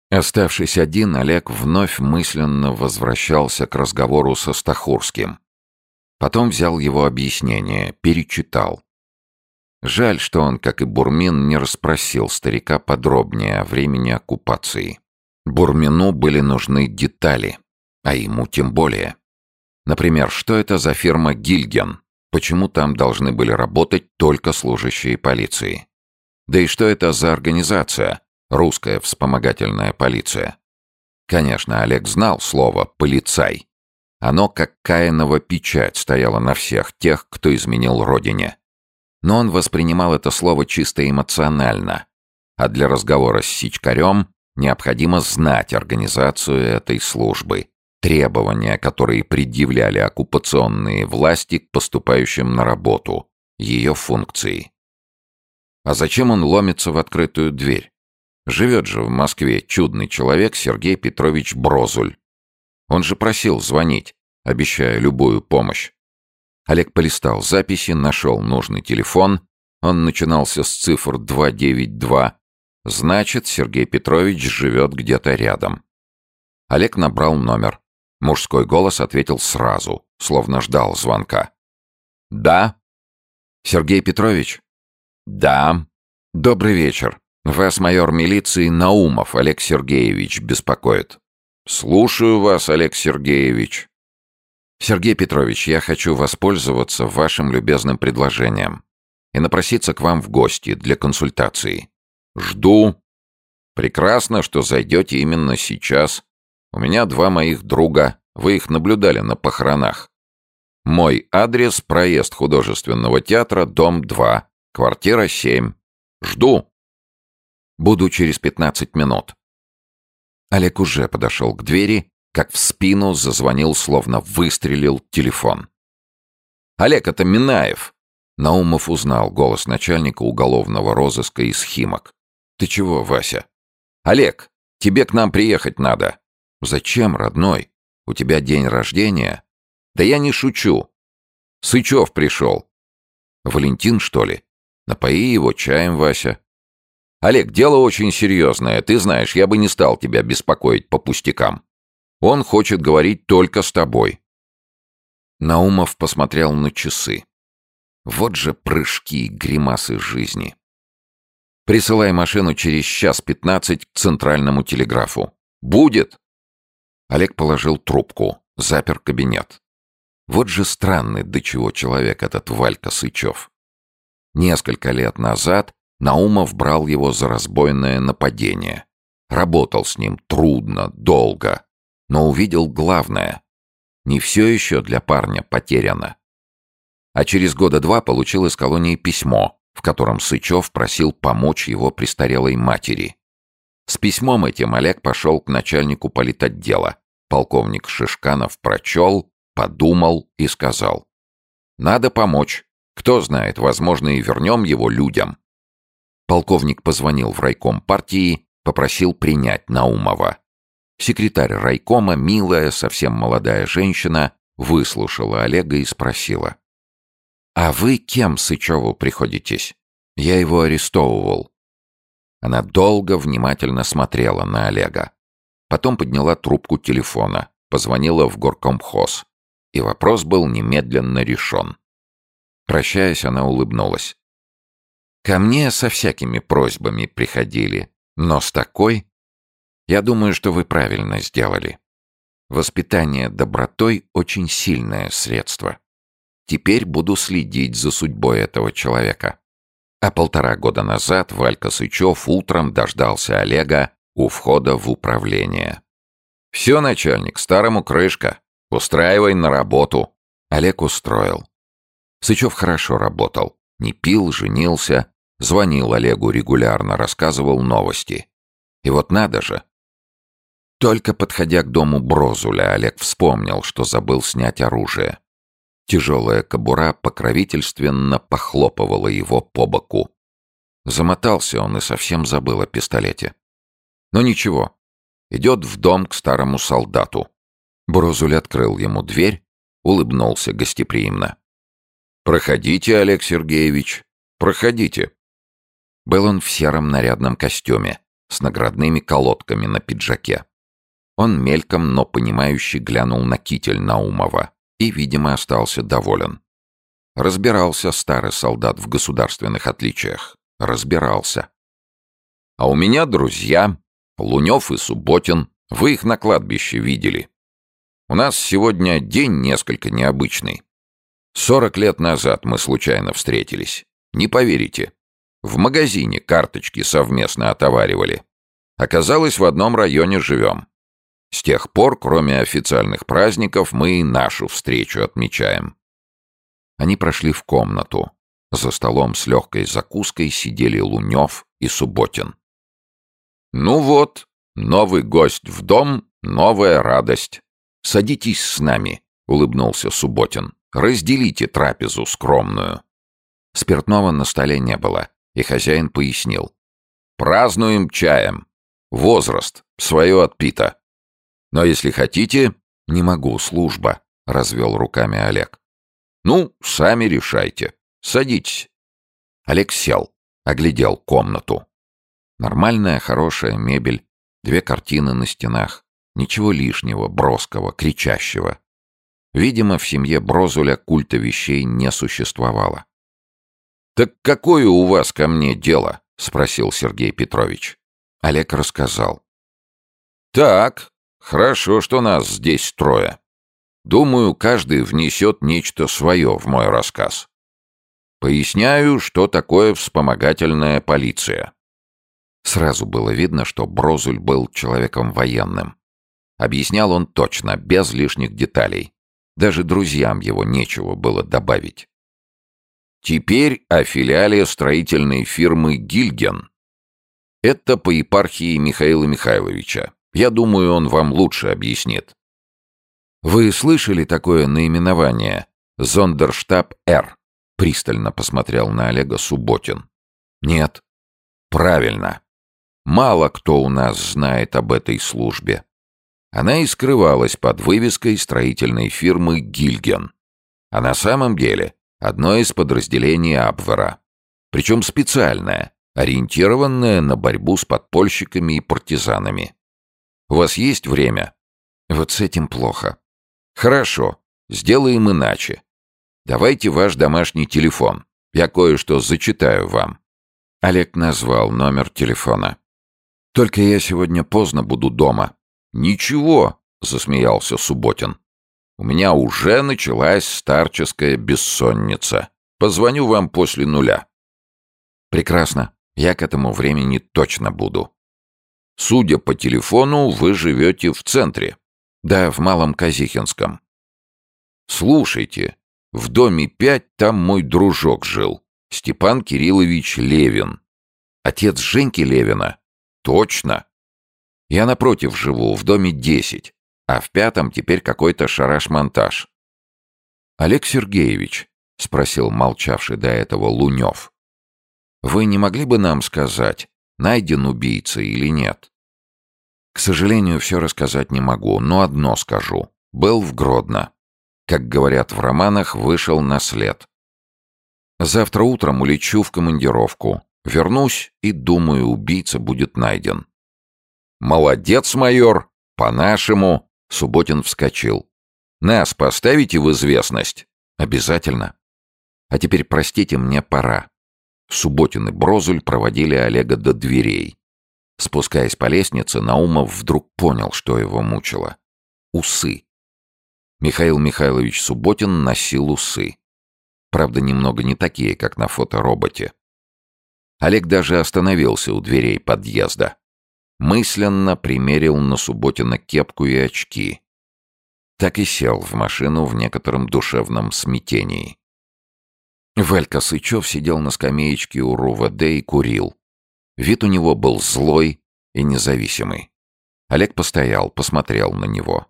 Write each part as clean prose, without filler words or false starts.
Оставшись один, Олег вновь мысленно возвращался к разговору со Стахурским. Потом взял его объяснение, перечитал. Жаль, что он, как и Бурмин, не расспросил старика подробнее о времени оккупации. Бурмину были нужны детали, а ему тем более. Например, что это за фирма «Гильген»? Почему там должны были работать только служащие полиции? Да и что это за организация, русская вспомогательная полиция? Конечно, Олег знал слово «полицай». Оно, как Каинова печать, стояло на всех тех, кто изменил родине. Но он воспринимал это слово чисто эмоционально, а для разговора с Сичкарем необходимо знать организацию этой службы, требования, которые предъявляли оккупационные власти к поступающим на работу, ее функции. А зачем он ломится в открытую дверь? Живет же в Москве чудный человек Сергей Петрович Брозуль. Он же просил звонить, обещая любую помощь. Олег полистал записи, нашел нужный телефон. Он начинался с цифр 292. Значит, Сергей Петрович живет где-то рядом. Олег набрал номер. Мужской голос ответил сразу, словно ждал звонка. «Да?» «Сергей Петрович?» «Да». «Добрый вечер. Вас майор милиции Наумов Олег Сергеевич беспокоит». «Слушаю вас, Олег Сергеевич». «Сергей Петрович, я хочу воспользоваться вашим любезным предложением и напроситься к вам в гости для консультации». «Жду». «Прекрасно, что зайдете именно сейчас. У меня 2 моих друга, вы их наблюдали на похоронах. Мой адрес — проезд художественного театра, дом 2, квартира 7. Жду». «Буду через 15 минут». Олег уже подошел к двери, как в спину зазвонил, словно выстрелил телефон. «Олег, это Минаев!» Наумов узнал голос начальника уголовного розыска из Химок. «Ты чего, Вася?» «Олег, тебе к нам приехать надо». «Зачем, родной? У тебя день рождения?» «Да я не шучу. Сычев пришел». «Валентин, что ли? Напои его чаем, Вася». «Олег, дело очень серьезное. Ты знаешь, я бы не стал тебя беспокоить по пустякам. Он хочет говорить только с тобой». Наумов посмотрел на часы. Вот же прыжки, гримасы жизни. «Присылай машину через 1:15 к центральному телеграфу». «Будет!» Олег положил трубку, запер кабинет. Вот же странный до чего человек этот Валька Сычев. Несколько лет назад Наумов брал его за разбойное нападение. Работал с ним трудно, долго. Но увидел главное. Не все еще для парня потеряно. А через 2 года получил из колонии письмо, в котором Сычев просил помочь его престарелой матери. С письмом этим Олег пошел к начальнику политотдела. Полковник Шишканов прочел, подумал и сказал: «Надо помочь. Кто знает, возможно, и вернем его людям». Полковник позвонил в райком партии, попросил принять Наумова. Секретарь райкома, милая, совсем молодая женщина, выслушала Олега и спросила: «А вы кем Сычеву приходитесь? Я его арестовывал». Она долго внимательно смотрела на Олега. Потом подняла трубку телефона, позвонила в горкомхоз. И вопрос был немедленно решен. Прощаясь, она улыбнулась. «Ко мне со всякими просьбами приходили, но с такой... Я думаю, что вы правильно сделали. Воспитание добротой — очень сильное средство. Теперь буду следить за судьбой этого человека». А 1,5 года назад Валька Сычев утром дождался Олега у входа в управление. «Все, начальник, старому крышка. Устраивай на работу». Олег устроил. Сычев хорошо работал. Не пил, женился, звонил Олегу регулярно, рассказывал новости. И вот надо же. Только подходя к дому Брозуля, Олег вспомнил, что забыл снять оружие. Тяжелая кобура покровительственно похлопывала его по боку. Замотался он и совсем забыл о пистолете. Но ничего, идет в дом к старому солдату. Брозуль открыл ему дверь, улыбнулся гостеприимно. «Проходите, Олег Сергеевич, проходите». Был он в сером нарядном костюме, с наградными колодками на пиджаке. Он мельком, но понимающе глянул на китель Наумова и, видимо, остался доволен. Разбирался старый солдат в государственных отличиях. Разбирался. «А у меня друзья, Лунев и Субботин. Вы их на кладбище видели. У нас сегодня день несколько необычный. 40 лет назад мы случайно встретились. Не поверите. В магазине карточки совместно отоваривали. Оказалось, в одном районе живем. С тех пор, кроме официальных праздников, мы и нашу встречу отмечаем». Они прошли в комнату. За столом с легкой закуской сидели Лунев и Субботин. «Ну вот, новый гость в дом, новая радость. Садитесь с нами», — улыбнулся Субботин. «Разделите трапезу скромную». Спиртного на столе не было, и хозяин пояснил. «Празднуем чаем. Возраст, свое отпито. Но если хотите...» «Не могу, служба», — развел руками Олег. «Ну, сами решайте. Садитесь». Олег сел, оглядел комнату. Нормальная, хорошая мебель, 2 картины на стенах. Ничего лишнего, броского, кричащего. Видимо, в семье Брозуля культа вещей не существовало. «Так какое у вас ко мне дело?» — спросил Сергей Петрович. Олег рассказал. «Так, хорошо, что нас здесь 3. Думаю, каждый внесет нечто свое в мой рассказ. Поясняю, что такое вспомогательная полиция». Сразу было видно, что Брозуль был человеком военным. Объяснял он точно, без лишних деталей. Даже друзьям его нечего было добавить. Теперь о филиале строительной фирмы «Гильген». Это по епархии Михаила Михайловича. Я думаю, он вам лучше объяснит. «Вы слышали такое наименование? Зондерштаб-Р?» Пристально посмотрел на Олега Субботин. «Нет». «Правильно. Мало кто у нас знает об этой службе. Она и скрывалась под вывеской строительной фирмы «Гильген». А на самом деле одно из подразделений Абвера. Причем специальное, ориентированное на борьбу с подпольщиками и партизанами. У вас есть время?» «Вот с этим плохо». «Хорошо, сделаем иначе. Давайте ваш домашний телефон. Я кое-что зачитаю вам». Олег назвал номер телефона. «Только я сегодня поздно буду дома». «Ничего», — засмеялся Субботин. «У меня уже началась старческая бессонница. Позвоню вам после 0. «Прекрасно. Я к этому времени точно буду». «Судя по телефону, вы живете в центре». «Да, в Малом Казихинском». «Слушайте, в доме 5 там мой дружок жил, Степан Кириллович Левин». «Отец Женьки Левина?» «Точно. Я напротив живу, в доме 10, а в 5 теперь какой-то шараш-монтаж». «Олег Сергеевич», — спросил молчавший до этого Лунев, «вы не могли бы нам сказать, найден убийца или нет?» «К сожалению, все рассказать не могу, но одно скажу. Был в Гродно. Как говорят в романах, вышел на след. Завтра утром улечу в командировку. Вернусь и, думаю, убийца будет найден». «Молодец, майор! По-нашему!» — Субботин вскочил. «Нас поставите в известность?» «Обязательно. А теперь, простите, мне пора». Субботин и Брозуль проводили Олега до дверей. Спускаясь по лестнице, Наумов вдруг понял, что его мучило. Усы. Михаил Михайлович Субботин носил усы. Правда, немного не такие, как на фотороботе. Олег даже остановился у дверей подъезда. Мысленно примерил на Субботина кепку и очки. Так и сел в машину в некотором душевном смятении. Валька Сычев сидел на скамеечке у РУВД и курил. Вид у него был злой и независимый. Олег постоял, посмотрел на него.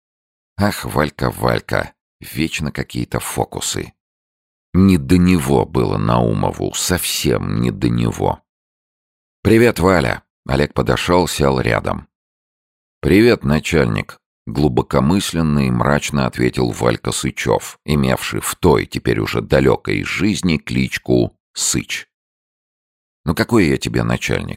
Ах, Валька, Валька, вечно какие-то фокусы. Не до него было Наумову, совсем не до него. «Привет, Валя!» Олег подошел, сел рядом. «Привет, начальник!» Глубокомысленно и мрачно ответил Валька Сычев, имевший в той, теперь уже далекой жизни, кличку Сыч. «Ну какой я тебе начальник?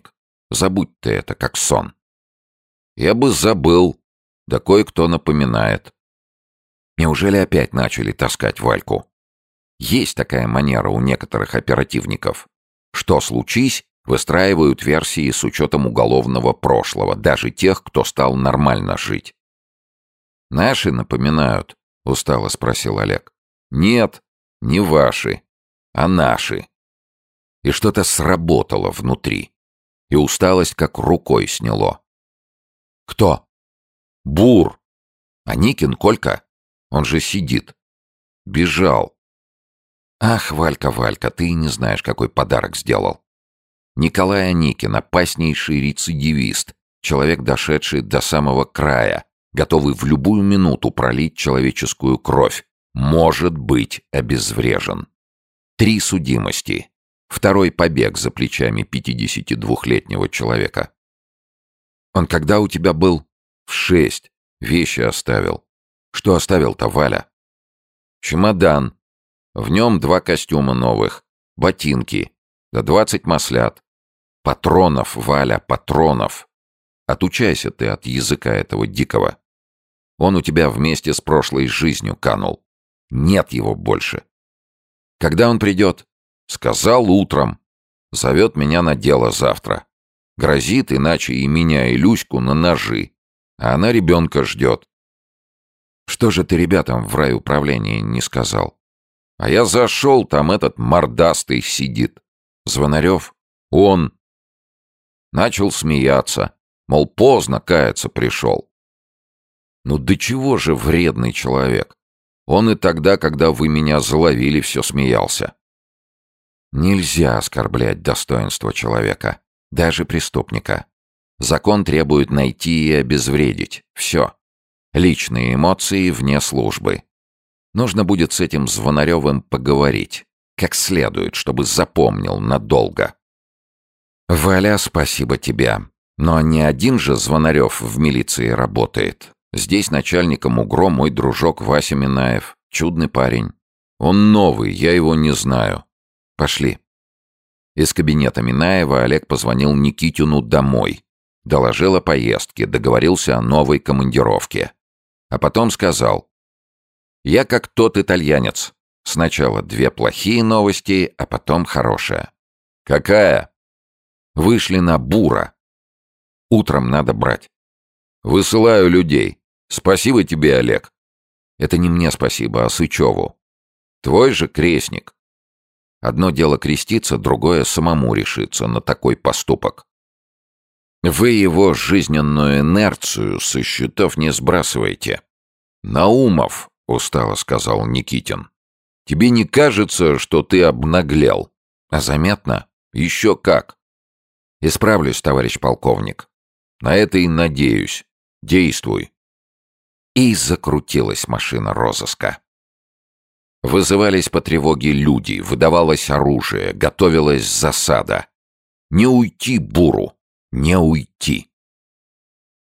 Забудь ты это, как сон. Я бы забыл, да кое-кто напоминает. Неужели опять начали таскать Вальку? Есть такая манера у некоторых оперативников. Что случись, выстраивают версии с учетом уголовного прошлого, даже тех, кто стал нормально жить. «Наши напоминают?» — устало спросил Олег. «Нет, не ваши, а наши». И что-то сработало внутри, и усталость как рукой сняло. «Кто?» «Бур. А Никин, Колька? Он же сидит. Бежал». «Ах, Валька, Валька, ты не знаешь, какой подарок сделал. Николай Аникин — опаснейший рецидивист, человек, дошедший до самого края, готовый в любую минуту пролить человеческую кровь, может быть обезврежен. 3 судимости. 2-й побег за плечами 52-летнего человека. Он когда у тебя был? В 6. Вещи оставил. Что оставил-то, Валя? Чемодан. В нем 2 костюма новых, ботинки, да 20 маслят. Патронов, Валя, патронов. Отучайся ты от языка этого дикого. Он у тебя вместе с прошлой жизнью канул. Нет его больше. Когда он придет? Сказал утром. Зовет меня на дело завтра. Грозит, иначе и меня, и Люську на ножи. А она ребенка ждет. Что же ты ребятам в райуправлении не сказал? А я зашел, там этот мордастый сидит. Звонарев? Он. Начал смеяться. Мол, поздно каяться пришел. Ну до чего же вредный человек? Он и тогда, когда вы меня заловили, все смеялся. Нельзя оскорблять достоинство человека, даже преступника. Закон требует найти и обезвредить. Все. Личные эмоции вне службы. Нужно будет с этим Звонаревым поговорить. Как следует, чтобы запомнил надолго. Валя, спасибо тебе. Но не один же Звонарев в милиции работает. Здесь начальником УГРО мой дружок Вася Минаев. Чудный парень. Он новый, я его не знаю. Пошли. Из кабинета Минаева Олег позвонил Никитину домой. Доложил о поездке, договорился о новой командировке. А потом сказал: «Я как тот итальянец. Сначала 2 плохие новости, а потом хорошая». «Какая?» «Вышли на Бура. Утром надо брать». «Высылаю людей. Спасибо тебе, Олег». «Это не мне спасибо, а Сычеву. Твой же крестник. Одно дело креститься, другое самому решиться на такой поступок. Вы его жизненную инерцию со счетов не сбрасываете». «Наумов», — устало сказал Никитин, — «тебе не кажется, что ты обнаглел?» «А заметно? Еще как». «Исправлюсь, товарищ полковник». «На это и надеюсь. Действуй». И закрутилась машина розыска. Вызывались по тревоге люди, выдавалось оружие, готовилась засада. Не уйти Буру, не уйти.